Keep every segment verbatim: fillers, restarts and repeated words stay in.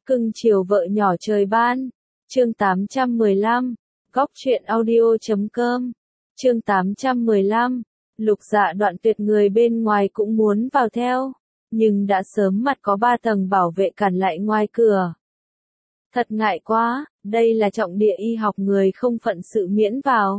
Cưng chiều vợ nhỏ trời ban. Chương tám trăm mười lăm. Góc truyện audio chấm com. Chương tám trăm mười lăm. Lục Dạ đoạn tuyệt, người bên ngoài cũng muốn vào theo, nhưng đã sớm mặt có ba tầng bảo vệ cản lại ngoài cửa. Thật ngại quá, đây là trọng địa y học, người không phận sự miễn vào.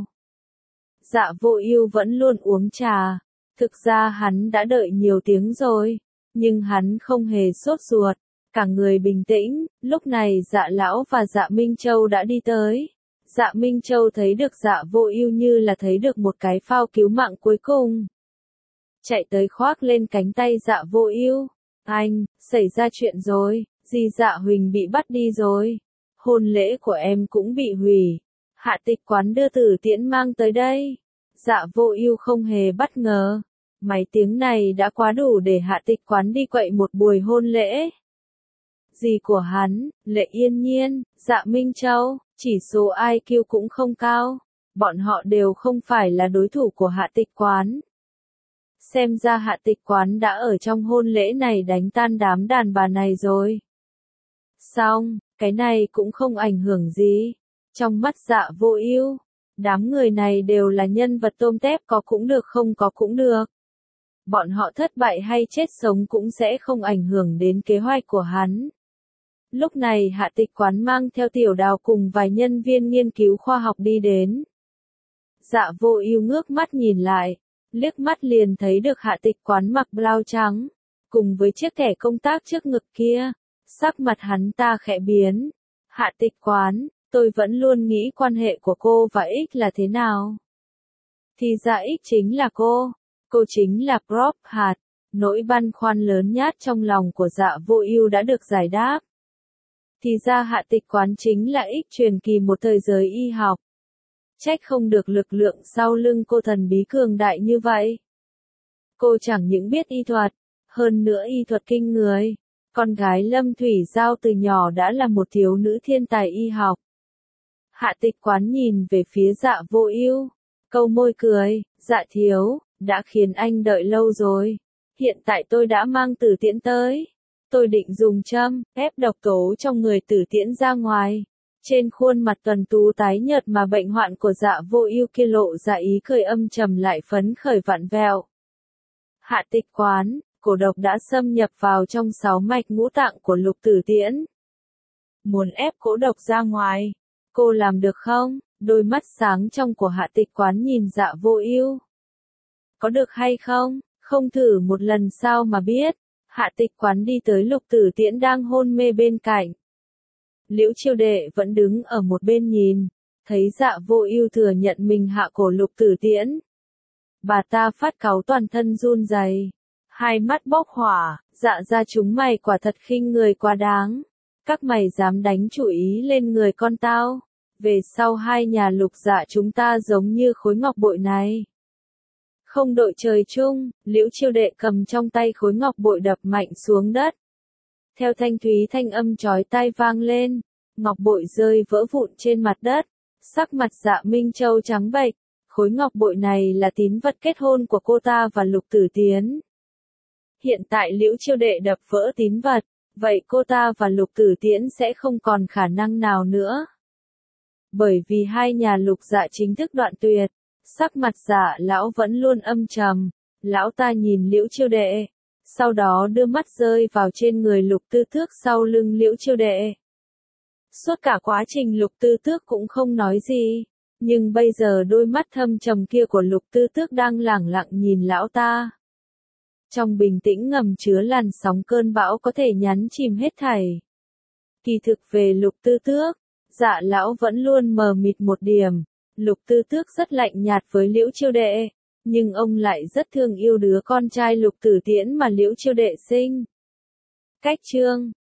Dạ Vô Ưu vẫn luôn uống trà. Thực ra hắn đã đợi nhiều tiếng rồi, nhưng hắn không hề sốt ruột, cả người bình tĩnh. Lúc này Dạ lão và Dạ Minh Châu đã đi tới. Dạ Minh Châu thấy được Dạ Vô Ưu như là thấy được một cái phao cứu mạng cuối cùng. Chạy tới khoác lên cánh tay Dạ Vô Ưu. Anh, xảy ra chuyện rồi, dì Dạ Huỳnh bị bắt đi rồi. Hôn lễ của em cũng bị hủy. Hạ Tịch Quán đưa Tử Tiễn mang tới đây. Dạ Vô Ưu không hề bất ngờ. Mấy tiếng này đã quá đủ để Hạ Tịch Quán đi quậy một buổi hôn lễ. Dì của hắn, Lệ Yên Nhiên, Dạ Minh Châu, chỉ số i kiu cũng không cao. Bọn họ đều không phải là đối thủ của Hạ Tịch Quán. Xem ra Hạ Tịch Quán đã ở trong hôn lễ này đánh tan đám đàn bà này rồi. Xong, cái này cũng không ảnh hưởng gì. Trong mắt Dạ Vô Ưu, đám người này đều là nhân vật tôm tép, có cũng được không có cũng được. Bọn họ thất bại hay chết sống cũng sẽ không ảnh hưởng đến kế hoạch của hắn. Lúc này Hạ Tịch Quán mang theo Tiểu Đào cùng vài nhân viên nghiên cứu khoa học đi đến. Dạ Vô Ưu ngước mắt nhìn lại, liếc mắt liền thấy được Hạ Tịch Quán mặc blau trắng, cùng với chiếc thẻ công tác trước ngực kia. Sắc mặt hắn ta khẽ biến. Hạ Tịch Quán, tôi vẫn luôn nghĩ quan hệ của cô và X là thế nào. Thì ra X chính là cô. Cô chính là Prof Hạt. Nỗi băn khoăn lớn nhát trong lòng của Dạ Vô Ưu đã được giải đáp. Thì ra Hạ Tịch Quán chính là X truyền kỳ một thời giới y học. Trách không được lực lượng sau lưng cô thần bí cường đại như vậy. Cô chẳng những biết y thuật, hơn nữa y thuật kinh người. Con gái Lâm Thủy Giao từ nhỏ đã là một thiếu nữ thiên tài y học. Hạ Tịch Quán nhìn về phía Dạ Vô Ưu, câu môi cười, Dạ thiếu, đã khiến anh đợi lâu rồi. Hiện tại tôi đã mang Tử Tiễn tới. Tôi định dùng châm, ép độc tố trong người Tử Tiễn ra ngoài. Trên khuôn mặt tuần tú tái nhợt mà bệnh hoạn của Dạ Vô Ưu kia lộ ra ý cười âm trầm lại phấn khởi vặn vẹo. Hạ Tịch Quán, cổ độc đã xâm nhập vào trong sáu mạch ngũ tạng của Lục Tử Tiễn. Muốn ép cổ độc ra ngoài, cô làm được không? Đôi mắt sáng trong của Hạ Tịch Quán nhìn Dạ Vô Ưu. Có được hay không? Không thử một lần sao mà biết. Hạ Tịch Quán đi tới Lục Tử Tiễn đang hôn mê bên cạnh. Liễu Chiêu Đệ vẫn đứng ở một bên nhìn, thấy Dạ Vô Ưu thừa nhận mình hạ cổ Lục Tử Tiễn. Bà ta phát cáu toàn thân run rẩy, hai mắt bốc hỏa, Dạ gia chúng mày quả thật khinh người quá đáng. Các mày dám đánh chủ ý lên người con tao, về sau hai nhà Lục Dạ chúng ta giống như khối ngọc bội này. Không đội trời chung, Liễu Chiêu Đệ cầm trong tay khối ngọc bội đập mạnh xuống đất. Theo thanh thúy thanh âm chói tai vang lên, ngọc bội rơi vỡ vụn trên mặt đất. Sắc mặt Dạ Minh Châu trắng bệch, khối ngọc bội này là tín vật kết hôn của cô ta và Lục Tử Tiễn. Hiện tại Liễu Chiêu Đệ đập vỡ tín vật, vậy cô ta và Lục Tử Tiễn sẽ không còn khả năng nào nữa. Bởi vì hai nhà Lục Dạ chính thức đoạn tuyệt, sắc mặt Dạ lão vẫn luôn âm trầm. Lão ta nhìn Liễu Chiêu Đệ, sau đó đưa mắt rơi vào trên người Lục Tư Tước sau lưng Liễu Chiêu Đệ. Suốt cả quá trình Lục Tư Tước cũng không nói gì, nhưng bây giờ đôi mắt thâm trầm kia của Lục Tư Tước đang lẳng lặng nhìn lão ta. Trong bình tĩnh ngầm chứa làn sóng cơn bão có thể nhấn chìm hết thảy. Kỳ thực về Lục Tư Tước, Dạ lão vẫn luôn mờ mịt một điểm. Lục Tư Tước rất lạnh nhạt với Liễu Chiêu Đệ, nhưng ông lại rất thương yêu đứa con trai Lục Tử Tiễn mà Liễu Chiêu Đệ sinh. Cách chương